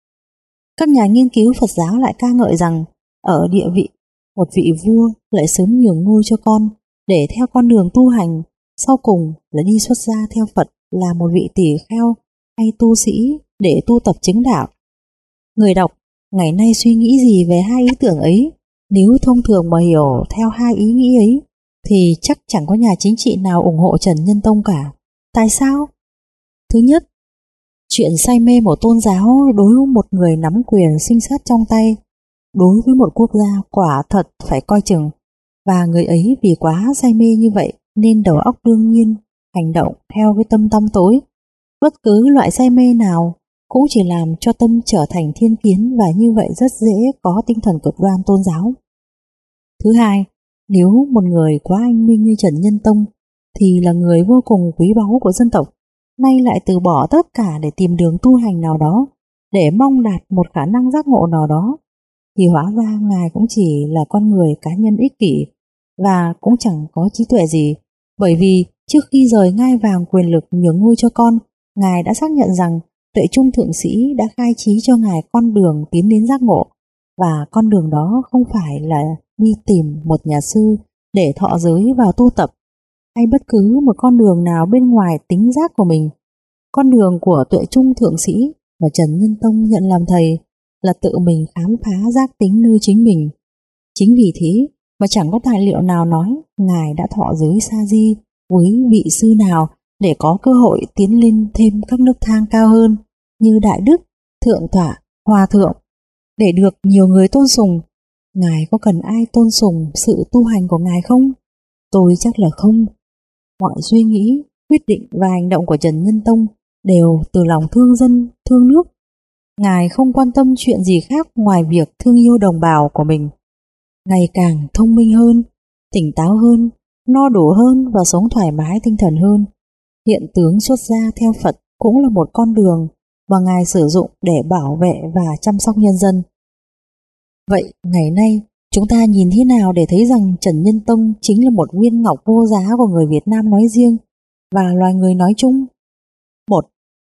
Các nhà nghiên cứu Phật giáo lại ca ngợi rằng ở địa vị, một vị vua lại sớm nhường ngôi cho con để theo con đường tu hành, sau cùng là đi xuất gia theo Phật là một vị tỷ kheo hay tu sĩ để tu tập chứng đạo. Người đọc ngày nay suy nghĩ gì về hai ý tưởng ấy? Nếu thông thường mà hiểu theo hai ý nghĩ ấy thì chắc chẳng có nhà chính trị nào ủng hộ Trần Nhân Tông cả. Tại sao? Thứ nhất, chuyện say mê một tôn giáo đối với một người nắm quyền sinh sát trong tay, đối với một quốc gia quả thật phải coi chừng, và người ấy vì quá say mê như vậy nên đầu óc đương nhiên hành động theo cái tâm tăm tối. Bất cứ loại say mê nào cũng chỉ làm cho tâm trở thành thiên kiến, và như vậy rất dễ có tinh thần cực đoan tôn giáo. Thứ hai, nếu một người quá anh minh như Trần Nhân Tông thì là người vô cùng quý báu của dân tộc, nay lại từ bỏ tất cả để tìm đường tu hành nào đó, để mong đạt một khả năng giác ngộ nào đó, thì hóa ra ngài cũng chỉ là con người cá nhân ích kỷ và cũng chẳng có trí tuệ gì. Bởi vì trước khi rời ngai vàng quyền lực nhường ngôi cho con, ngài đã xác nhận rằng Tuệ Trung Thượng Sĩ đã khai trí cho ngài con đường tiến đến giác ngộ, và con đường đó không phải là đi tìm một nhà sư để thọ giới vào tu tập, hay bất cứ một con đường nào bên ngoài tính giác của mình. Con đường của Tuệ Trung Thượng Sĩ mà Trần Nhân Tông nhận làm thầy là tự mình khám phá giác tính nơi chính mình. Chính vì thế mà chẳng có tài liệu nào nói ngài đã thọ giới sa di với vị sư nào để có cơ hội tiến lên thêm các nấc thang cao hơn như Đại Đức, Thượng Tọa, Hòa Thượng để được nhiều người tôn sùng. Ngài có cần ai tôn sùng sự tu hành của ngài không? Tôi chắc là không. Mọi suy nghĩ, quyết định và hành động của Trần Nhân Tông đều từ lòng thương dân, thương nước. Ngài không quan tâm chuyện gì khác ngoài việc thương yêu đồng bào của mình. Ngày càng thông minh hơn, tỉnh táo hơn, no đủ hơn và sống thoải mái tinh thần hơn. Hiện tướng xuất gia theo Phật cũng là một con đường mà ngài sử dụng để bảo vệ và chăm sóc nhân dân. Vậy ngày nay chúng ta nhìn thế nào để thấy rằng Trần Nhân Tông chính là một viên ngọc vô giá của người Việt Nam nói riêng và loài người nói chung? 1.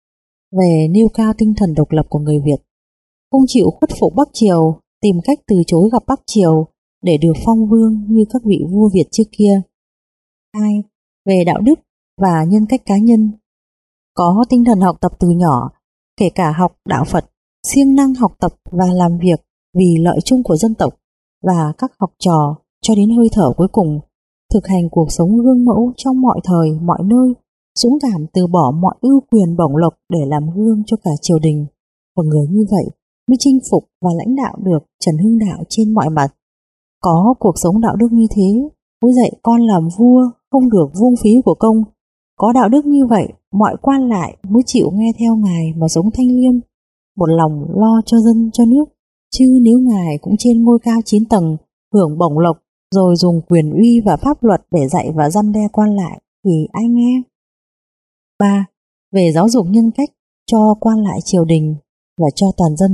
Về nêu cao tinh thần độc lập của người Việt, không chịu khuất phục Bắc Triều, tìm cách từ chối gặp Bắc Triều để được phong vương như các vị vua Việt trước kia. 2. Về đạo đức và nhân cách cá nhân, có tinh thần học tập từ nhỏ, kể cả học đạo Phật, siêng năng học tập và làm việc vì lợi chung của dân tộc và các học trò cho đến hơi thở cuối cùng, thực hành cuộc sống gương mẫu trong mọi thời, mọi nơi, dũng cảm từ bỏ mọi ưu quyền bổng lộc để làm gương cho cả triều đình. Một người như vậy mới chinh phục và lãnh đạo được Trần Hưng Đạo trên mọi mặt. Có cuộc sống đạo đức như thế mới dạy con làm vua không được vung phí của công. Có đạo đức như vậy, mọi quan lại mới chịu nghe theo ngài mà sống thanh liêm, một lòng lo cho dân cho nước. Chứ nếu ngài cũng trên ngôi cao 9 tầng, hưởng bổng lộc, rồi dùng quyền uy và pháp luật để dạy và răn đe quan lại, thì ai nghe? 3. Về giáo dục nhân cách cho quan lại triều đình và cho toàn dân,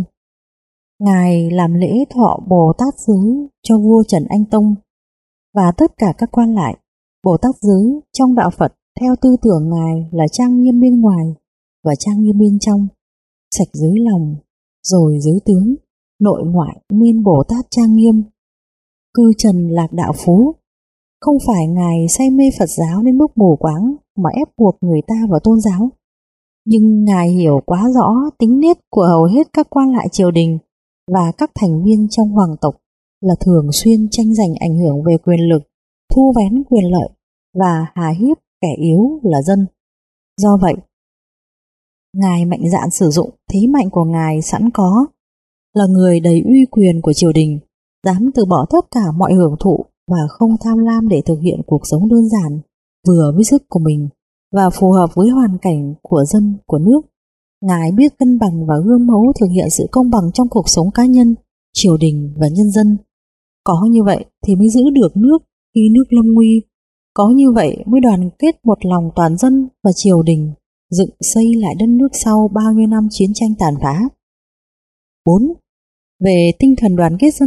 ngài làm lễ thọ Bồ Tát giới cho vua Trần Anh Tông và tất cả các quan lại. Bồ Tát giới trong đạo Phật theo tư tưởng ngài là trang nghiêm bên ngoài và trang nghiêm bên trong, sạch dưới lòng rồi dưới tướng, nội ngoại nên Bồ Tát trang nghiêm. Cư trần lạc đạo phú, không phải ngài say mê Phật giáo đến mức mù quáng mà ép buộc người ta vào tôn giáo, nhưng ngài hiểu quá rõ tính nết của hầu hết các quan lại triều đình và các thành viên trong hoàng tộc là thường xuyên tranh giành ảnh hưởng về quyền lực, thu vén quyền lợi và hà hiếp kẻ yếu là dân. Do vậy, ngài mạnh dạn sử dụng thế mạnh của ngài sẵn có, là người đầy uy quyền của triều đình, dám từ bỏ tất cả mọi hưởng thụ và không tham lam để thực hiện cuộc sống đơn giản, vừa với sức của mình và phù hợp với hoàn cảnh của dân, của nước. Ngài biết cân bằng và gương mẫu thực hiện sự công bằng trong cuộc sống cá nhân, triều đình và nhân dân. Có như vậy thì mới giữ được nước khi nước lâm nguy. Có như vậy mới đoàn kết một lòng toàn dân và triều đình, dựng xây lại đất nước sau bao nhiêu năm chiến tranh tàn phá. 4. Về tinh thần đoàn kết dân tộc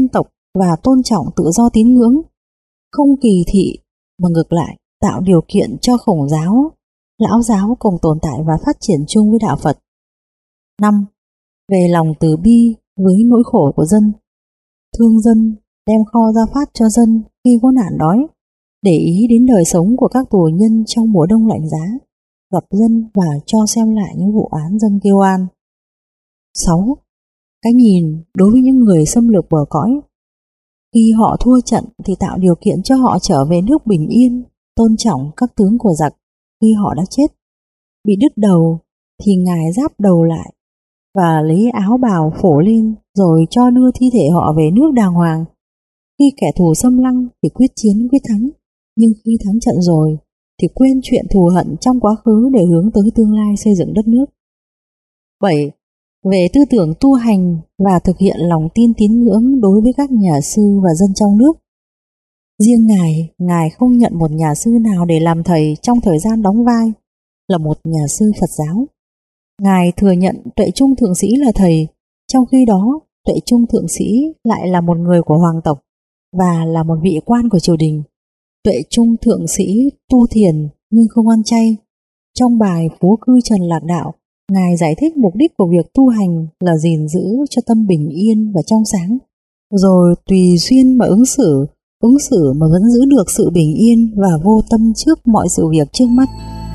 và tôn trọng tự do tín ngưỡng, không kỳ thị mà ngược lại tạo điều kiện cho Khổng giáo, Lão giáo cùng tồn tại và phát triển chung với đạo Phật. 5. Về lòng từ bi với nỗi khổ của dân, thương dân, đem kho ra phát cho dân khi có nạn đói, để ý đến đời sống của các tù nhân trong mùa đông lạnh giá, gặp dân và cho xem lại những vụ án dân kêu oan. 6. Cái nhìn đối với những người xâm lược bờ cõi. Khi họ thua trận thì tạo điều kiện cho họ trở về nước bình yên, tôn trọng các tướng của giặc khi họ đã chết. Bị đứt đầu thì Ngài giáp đầu lại và lấy áo bào phổ lên rồi cho đưa thi thể họ về nước đàng hoàng. Khi kẻ thù xâm lăng thì quyết chiến quyết thắng, nhưng khi thắng trận rồi thì quên chuyện thù hận trong quá khứ để hướng tới tương lai xây dựng đất nước. 7. Về tư tưởng tu hành và thực hiện lòng tin tín ngưỡng đối với các nhà sư và dân trong nước. Riêng Ngài không nhận một nhà sư nào để làm thầy trong thời gian đóng vai là một nhà sư Phật giáo. Ngài thừa nhận Tuệ Trung Thượng Sĩ là thầy, trong khi đó Tuệ Trung Thượng Sĩ lại là một người của hoàng tộc và là một vị quan của triều đình. Tuệ Trung Thượng Sĩ tu thiền nhưng không ăn chay. Trong bài Phú Cư Trần Lạc Đạo, Ngài giải thích mục đích của việc tu hành là gìn giữ cho tâm bình yên và trong sáng, rồi tùy duyên mà ứng xử mà vẫn giữ được sự bình yên và vô tâm trước mọi sự việc trước mắt.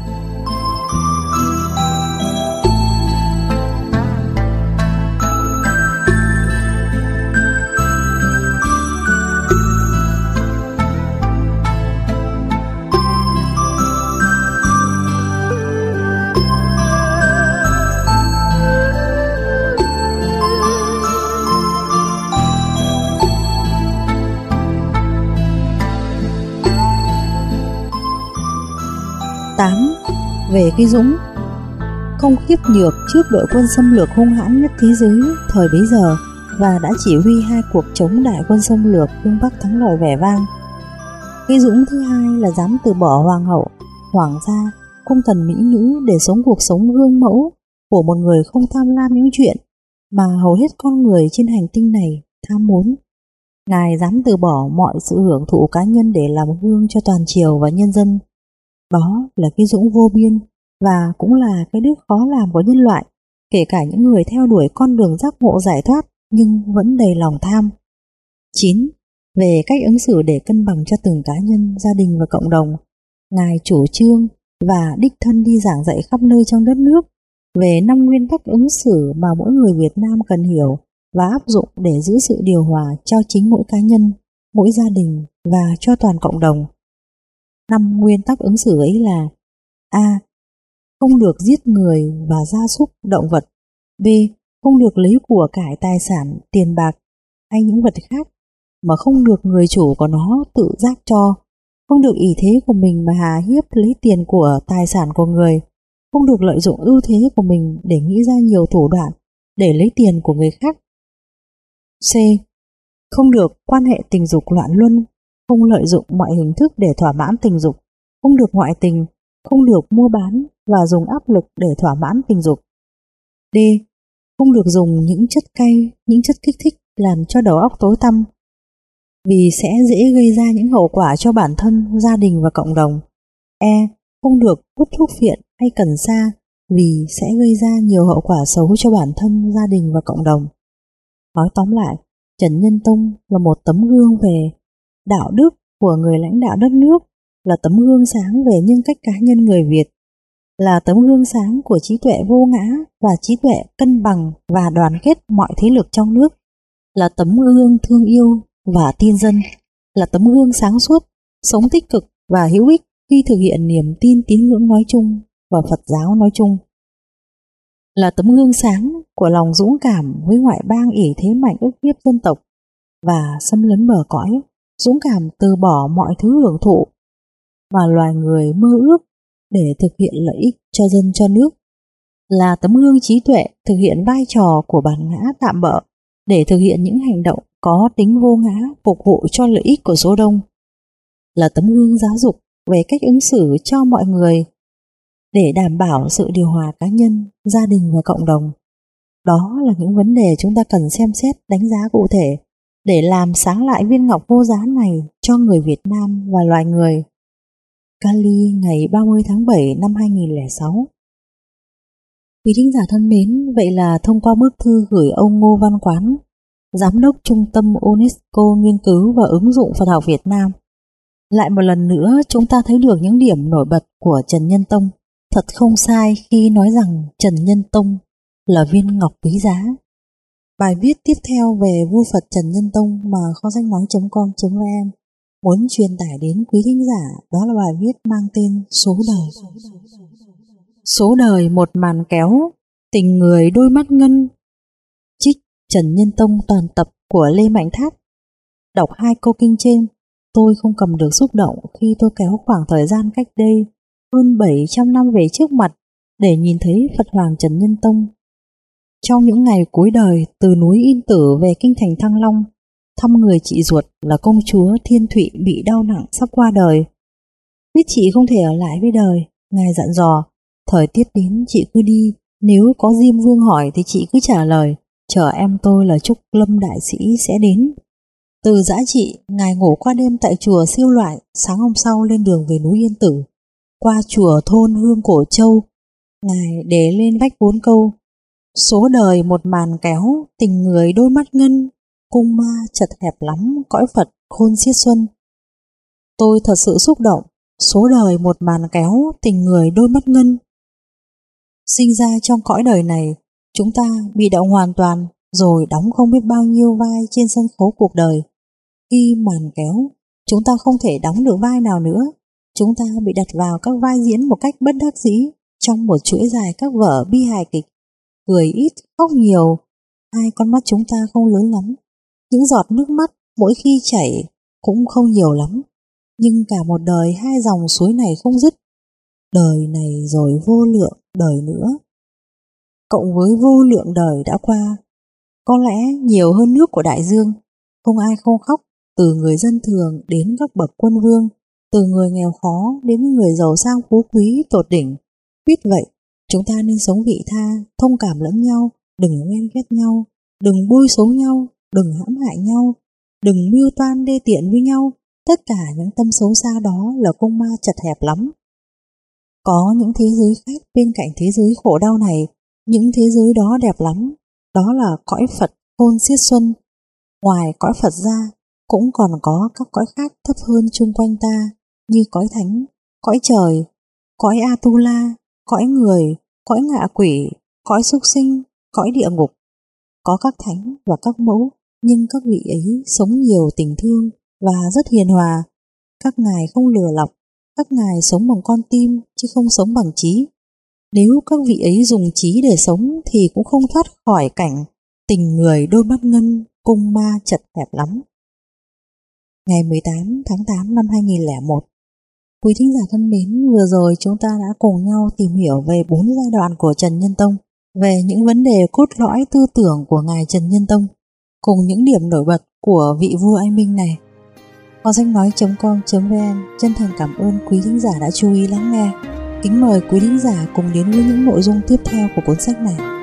Về cái dũng, không khiếp nhược trước đội quân xâm lược hung hãn nhất thế giới thời bấy giờ và đã chỉ huy 2 cuộc chống đại quân xâm lược phương Bắc thắng lợi vẻ vang. Cái dũng thứ hai là dám từ bỏ hoàng hậu, hoàng gia, cung thần mỹ nữ để sống cuộc sống gương mẫu của một người không tham lam những chuyện mà hầu hết con người trên hành tinh này tham muốn. Ngài dám từ bỏ mọi sự hưởng thụ cá nhân để làm gương cho toàn triều và nhân dân. Đó là cái dũng vô biên và cũng là cái đức khó làm của nhân loại, kể cả những người theo đuổi con đường giác ngộ giải thoát nhưng vẫn đầy lòng tham. 9. Về cách ứng xử để cân bằng cho từng cá nhân, gia đình và cộng đồng, Ngài chủ trương và đích thân đi giảng dạy khắp nơi trong đất nước về 5 nguyên tắc ứng xử mà mỗi người Việt Nam cần hiểu và áp dụng để giữ sự điều hòa cho chính mỗi cá nhân, mỗi gia đình và cho toàn cộng đồng. 5 nguyên tắc ứng xử ấy là: A. Không được giết người và gia súc, động vật. B. Không được lấy của cải tài sản, tiền bạc hay những vật khác mà không được người chủ của nó tự giác cho. Không được ỷ thế của mình mà hà hiếp lấy tiền của tài sản của người. Không được lợi dụng ưu thế của mình để nghĩ ra nhiều thủ đoạn để lấy tiền của người khác. C. Không được quan hệ tình dục loạn luân, không lợi dụng mọi hình thức để thỏa mãn tình dục, không được ngoại tình, không được mua bán và dùng áp lực để thỏa mãn tình dục. D. Không được dùng những chất cay, những chất kích thích làm cho đầu óc tối tăm, vì sẽ dễ gây ra những hậu quả cho bản thân, gia đình và cộng đồng. E. Không được hút thuốc phiện hay cần sa, vì sẽ gây ra nhiều hậu quả xấu cho bản thân, gia đình và cộng đồng. Nói tóm lại, Trần Nhân Tông là một tấm gương về đạo đức của người lãnh đạo đất nước, là tấm gương sáng về nhân cách cá nhân người Việt, là tấm gương sáng của trí tuệ vô ngã và trí tuệ cân bằng và đoàn kết mọi thế lực trong nước, là tấm gương thương yêu và tin dân, là tấm gương sáng suốt, sống tích cực và hữu ích khi thực hiện niềm tin tín ngưỡng nói chung và Phật giáo nói chung, là tấm gương sáng của lòng dũng cảm với ngoại bang ỷ thế mạnh ức hiếp dân tộc và xâm lấn bờ cõi, dũng cảm từ bỏ mọi thứ hưởng thụ mà loài người mơ ước để thực hiện lợi ích cho dân cho nước, là tấm gương trí tuệ thực hiện vai trò của bản ngã tạm bợ để thực hiện những hành động có tính vô ngã phục vụ cho lợi ích của số đông, là tấm gương giáo dục về cách ứng xử cho mọi người để đảm bảo sự điều hòa cá nhân, gia đình và cộng đồng. Đó là những vấn đề chúng ta cần xem xét, đánh giá cụ thể để làm sáng lại viên ngọc vô giá này cho người Việt Nam và loài người. Cali, ngày 30 tháng 7 năm 2006. Quý thính giả thân mến, vậy là thông qua bức thư gửi ông Ngô Văn Quán, Giám đốc Trung tâm UNESCO nghiên cứu và ứng dụng Phật học Việt Nam, lại một lần nữa chúng ta thấy được những điểm nổi bật của Trần Nhân Tông. Thật không sai khi nói rằng Trần Nhân Tông là viên ngọc quý giá. Bài viết tiếp theo về vua Phật Trần Nhân Tông mà kho sách nói.com.vn muốn truyền tải đến quý thính giả đó là bài viết mang tên Số đời. Số đời một màn kéo, tình người đôi mắt ngân. Trích Trần Nhân Tông toàn tập của Lê Mạnh Thát. Đọc hai câu kinh trên, tôi không cầm được xúc động khi tôi kéo khoảng thời gian cách đây hơn 700 năm về trước mặt để nhìn thấy Phật Hoàng Trần Nhân Tông. Trong những ngày cuối đời, từ núi Yên Tử về kinh thành Thăng Long, thăm người chị ruột là công chúa Thiên Thụy bị đau nặng sắp qua đời. Biết chị không thể ở lại với đời, ngài dặn dò, thời tiết đến chị cứ đi, nếu có Diêm Vương hỏi thì chị cứ trả lời, chờ em tôi là Trúc Lâm đại sĩ sẽ đến. Từ giã trị, ngài ngủ qua đêm tại chùa Siêu Loại, sáng hôm sau lên đường về núi Yên Tử. Qua chùa thôn Hương Cổ Châu, ngài để lên vách 4 câu: số đời một màn kéo, tình người đôi mắt ngân, cung ma chật hẹp lắm, cõi Phật khôn xiết xuân. Tôi thật sự xúc động. Số đời một màn kéo, tình người đôi mắt ngân. Sinh ra trong cõi đời này, chúng ta bị động hoàn toàn, rồi đóng không biết bao nhiêu vai trên sân khấu cuộc đời. Khi màn kéo, chúng ta không thể đóng được vai nào nữa. Chúng ta bị đặt vào các vai diễn một cách bất đắc dĩ trong một chuỗi dài các vở bi hài kịch. Cười ít, khóc nhiều, hai con mắt chúng ta không lớn lắm. Những giọt nước mắt mỗi khi chảy cũng không nhiều lắm. Nhưng cả một đời hai dòng suối này không dứt. Đời này rồi vô lượng đời nữa, cộng với vô lượng đời đã qua, có lẽ nhiều hơn nước của đại dương. Không ai không khóc, từ người dân thường đến các bậc quân vương, từ người nghèo khó đến người giàu sang phú quý tột đỉnh. Biết vậy, chúng ta nên sống vị tha, thông cảm lẫn nhau, đừng ghen ghét nhau, đừng bôi xấu nhau, đừng hãm hại nhau, đừng mưu toan đê tiện với nhau. Tất cả những tâm xấu xa đó là cung ma chật hẹp lắm. Có những thế giới khác bên cạnh thế giới khổ đau này, những thế giới đó đẹp lắm. Đó là cõi Phật khôn xiết xuân. Ngoài cõi Phật ra, cũng còn có các cõi khác thấp hơn chung quanh ta, như cõi thánh, cõi trời, cõi Atula, cõi người, cõi ngạ quỷ, cõi súc sinh, cõi địa ngục. Có các thánh và các mẫu, nhưng các vị ấy sống nhiều tình thương và rất hiền hòa. Các ngài không lừa lọc, các ngài sống bằng con tim chứ không sống bằng trí. Nếu các vị ấy dùng trí để sống thì cũng không thoát khỏi cảnh tình người đôi mắt ngân, cung ma chật hẹp lắm. Ngày 18 tháng 8 năm 2001. Quý thính giả thân mến, vừa rồi chúng ta đã cùng nhau tìm hiểu về 4 giai đoạn của Trần Nhân Tông, về những vấn đề cốt lõi tư tưởng của ngài Trần Nhân Tông, cùng những điểm nổi bật của vị vua anh minh này. Kho sách nói.com.vn chân thành cảm ơn quý thính giả đã chú ý lắng nghe. Kính mời quý thính giả cùng đến với những nội dung tiếp theo của cuốn sách này.